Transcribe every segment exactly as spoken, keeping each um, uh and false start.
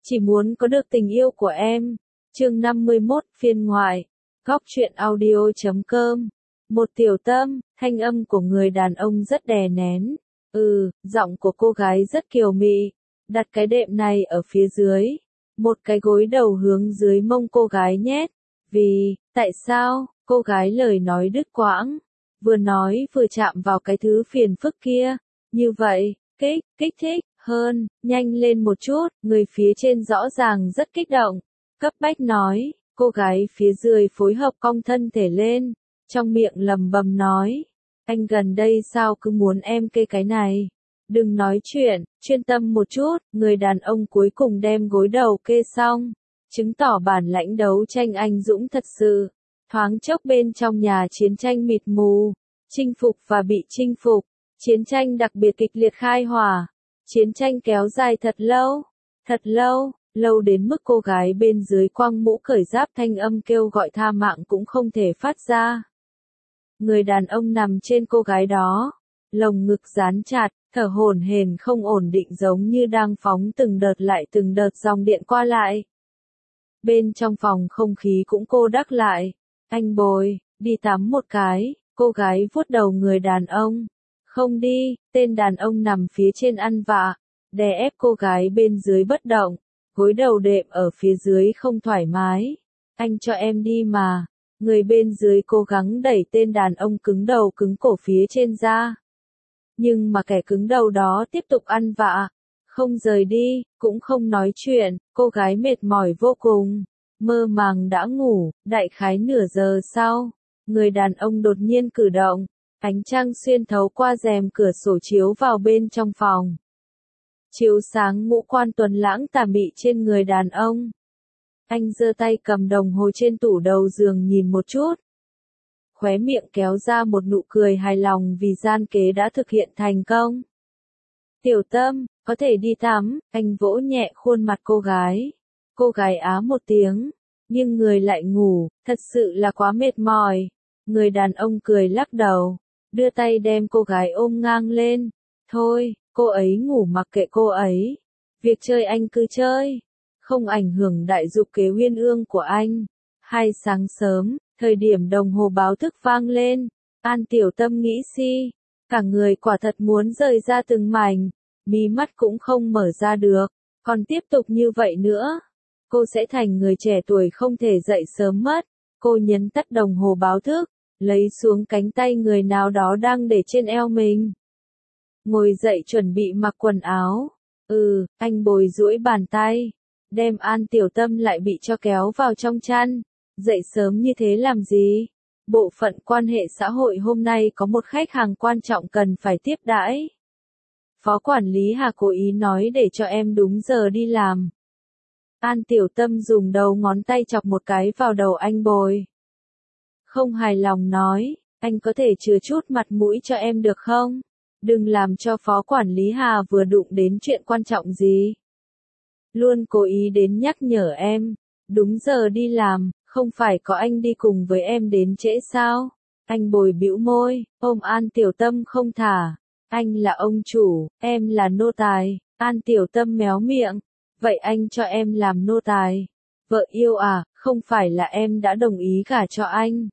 Chỉ muốn có được tình yêu của em. Chương năm mươi mốt phiên ngoại. Góc truyện audio chấm com. Một tiểu tâm, thanh âm của người đàn ông rất đè nén. Ừ, giọng của cô gái rất kiều mị. Đặt cái đệm này ở phía dưới. Một cái gối đầu hướng dưới mông cô gái nhét. Vì, tại sao, cô gái lời nói đứt quãng. Vừa nói vừa chạm vào cái thứ phiền phức kia. Như vậy, kích, kích thích, hơn, nhanh lên một chút, người phía trên rõ ràng rất kích động. Cấp bách nói, cô gái phía dưới phối hợp cong thân thể lên, trong miệng lầm bầm nói. Anh gần đây sao cứ muốn em kê cái này? Đừng nói chuyện, chuyên tâm một chút, người đàn ông cuối cùng đem gối đầu kê xong. Chứng tỏ bản lãnh đấu tranh anh dũng thật sự. Thoáng chốc bên trong nhà chiến tranh mịt mù, chinh phục và bị chinh phục, chiến tranh đặc biệt kịch liệt khai hỏa. Chiến tranh kéo dài thật lâu, thật lâu, lâu đến mức cô gái bên dưới quăng mũ cởi giáp thanh âm kêu gọi tha mạng cũng không thể phát ra. Người đàn ông nằm trên cô gái đó, lồng ngực dán chặt, thở hổn hển không ổn định giống như đang phóng từng đợt lại từng đợt dòng điện qua lại. Bên trong phòng không khí cũng cô đắc lại. Anh Bồi, đi tắm một cái, cô gái vuốt đầu người đàn ông. Không đi, tên đàn ông nằm phía trên ăn vạ, đè ép cô gái bên dưới bất động, gối đầu đệm ở phía dưới không thoải mái. Anh cho em đi mà. Người bên dưới cố gắng đẩy tên đàn ông cứng đầu cứng cổ phía trên ra. Nhưng mà kẻ cứng đầu đó tiếp tục ăn vạ, không rời đi, cũng không nói chuyện, cô gái mệt mỏi vô cùng, mơ màng đã ngủ, đại khái nửa giờ sau, người đàn ông đột nhiên cử động. Ánh trăng xuyên thấu qua rèm cửa sổ chiếu vào bên trong phòng. Chiếu sáng ngũ quan tuấn lãng tà mị trên người đàn ông. Anh giơ tay cầm đồng hồ trên tủ đầu giường nhìn một chút. Khóe miệng kéo ra một nụ cười hài lòng vì gian kế đã thực hiện thành công. Tiểu Tâm, có thể đi tắm, anh vỗ nhẹ khuôn mặt cô gái. Cô gái á một tiếng, nhưng người lại ngủ, thật sự là quá mệt mỏi. Người đàn ông cười lắc đầu. Đưa tay đem cô gái ôm ngang lên. Thôi, cô ấy ngủ mặc kệ cô ấy. Việc chơi anh cứ chơi. Không ảnh hưởng đại dục kế uyên ương của anh. Hai sáng sớm, thời điểm đồng hồ báo thức vang lên. An Tiểu Tâm nghĩ si. Cả người quả thật muốn rời ra từng mảnh. Mí mắt cũng không mở ra được. Còn tiếp tục như vậy nữa, cô sẽ thành người trẻ tuổi không thể dậy sớm mất. Cô nhấn tắt đồng hồ báo thức. Lấy xuống cánh tay người nào đó đang để trên eo mình. Ngồi dậy chuẩn bị mặc quần áo. Ừ, anh Bồi duỗi bàn tay. Đem An Tiểu Tâm lại bị cho kéo vào trong chăn. Dậy sớm như thế làm gì? Bộ phận quan hệ xã hội hôm nay có một khách hàng quan trọng cần phải tiếp đãi. Phó quản lý Hà cố ý nói để cho em đúng giờ đi làm. An Tiểu Tâm dùng đầu ngón tay chọc một cái vào đầu anh Bồi. Không hài lòng nói, anh có thể chừa chút mặt mũi cho em được không? Đừng làm cho phó quản lý Hà vừa đụng đến chuyện quan trọng gì. Luôn cố ý đến nhắc nhở em, đúng giờ đi làm, không phải có anh đi cùng với em đến trễ sao? Anh Bồi bĩu môi, ôm An Tiểu Tâm không thả. Anh là ông chủ, em là nô tài. An Tiểu Tâm méo miệng, vậy anh cho em làm nô tài. Vợ yêu à, không phải là em đã đồng ý gả cho anh.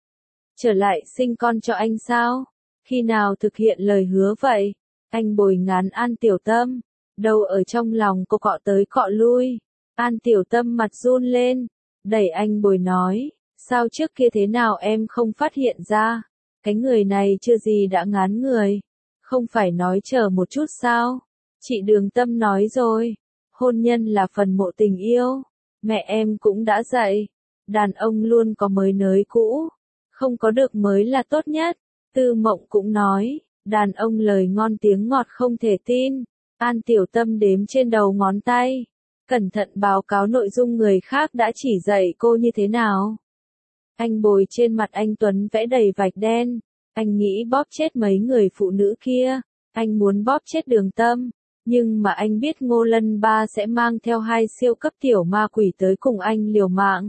Trở lại sinh con cho anh sao? Khi nào thực hiện lời hứa vậy? Anh Bồi ngán An Tiểu Tâm. Đầu ở trong lòng cô cọ tới cọ lui. An Tiểu Tâm mặt run lên. Đẩy anh Bồi nói. Sao trước kia thế nào em không phát hiện ra? Cái người này chưa gì đã ngán người. Không phải nói chờ một chút sao? Chị Đường Tâm nói rồi. Hôn nhân là phần mộ tình yêu. Mẹ em cũng đã dạy. Đàn ông luôn có mới nới cũ. Không có được mới là tốt nhất. Tư Mộng cũng nói, đàn ông lời ngon tiếng ngọt không thể tin. An Tiểu Tâm đếm trên đầu ngón tay. Cẩn thận báo cáo nội dung người khác đã chỉ dạy cô như thế nào. Anh Bồi trên mặt anh Tuấn vẽ đầy vạch đen. Anh nghĩ bóp chết mấy người phụ nữ kia. Anh muốn bóp chết Đường Tâm. Nhưng mà anh biết Ngô Lân Ba sẽ mang theo hai siêu cấp tiểu ma quỷ tới cùng anh liều mạng.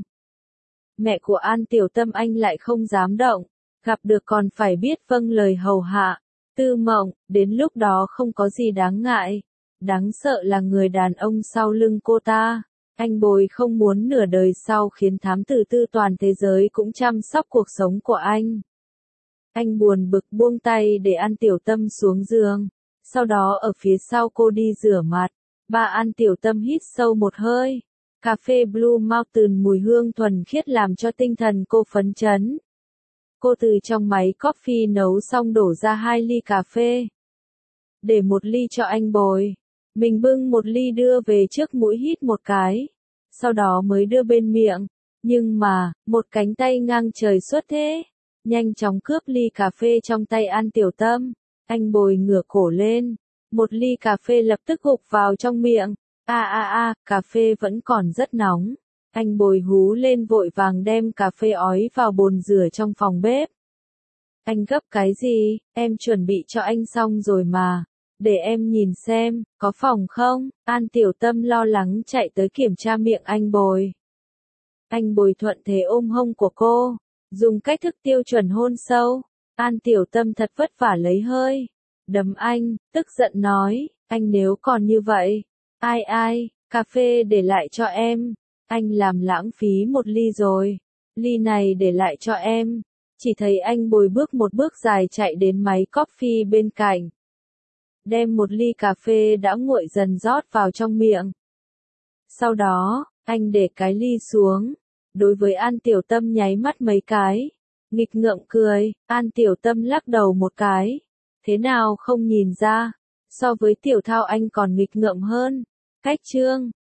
Mẹ của An Tiểu Tâm anh lại không dám động, gặp được còn phải biết vâng lời hầu hạ. Tư Mộng, đến lúc đó không có gì đáng ngại. Đáng sợ là người đàn ông sau lưng cô ta. Anh Bồi không muốn nửa đời sau khiến thám tử tư toàn thế giới cũng chăm sóc cuộc sống của anh. Anh buồn bực buông tay để An Tiểu Tâm xuống giường. Sau đó ở phía sau cô đi rửa mặt. Bà An Tiểu Tâm hít sâu một hơi. Cà phê Blue Mountain mùi hương thuần khiết làm cho tinh thần cô phấn chấn. Cô từ trong máy coffee nấu xong đổ ra hai ly cà phê. Để một ly cho anh Bồi. Mình bưng một ly đưa về trước mũi hít một cái. Sau đó mới đưa bên miệng. Nhưng mà, một cánh tay ngang trời xuất thế. Nhanh chóng cướp ly cà phê trong tay An Tiểu Tâm. Anh Bồi ngửa cổ lên. Một ly cà phê lập tức gục vào trong miệng. A a a, cà phê vẫn còn rất nóng. Anh Bồi hú lên vội vàng đem cà phê ói vào bồn rửa trong phòng bếp. Anh gấp cái gì, em chuẩn bị cho anh xong rồi mà. Để em nhìn xem, có phòng không? An Tiểu Tâm lo lắng chạy tới kiểm tra miệng anh Bồi. Anh Bồi thuận thế ôm hông của cô, dùng cách thức tiêu chuẩn hôn sâu. An Tiểu Tâm thật vất vả lấy hơi. Đấm anh, tức giận nói, anh nếu còn như vậy. Ai ai, cà phê để lại cho em. Anh làm lãng phí một ly rồi. Ly này để lại cho em. Chỉ thấy anh Bồi bước một bước dài chạy đến máy coffee bên cạnh. Đem một ly cà phê đã nguội dần rót vào trong miệng. Sau đó, anh để cái ly xuống. Đối với An Tiểu Tâm nháy mắt mấy cái. Nghịch ngợm cười, An Tiểu Tâm lắc đầu một cái. Thế nào không nhìn ra? So với Tiểu Thao anh còn nghịch ngợm hơn. Cách chương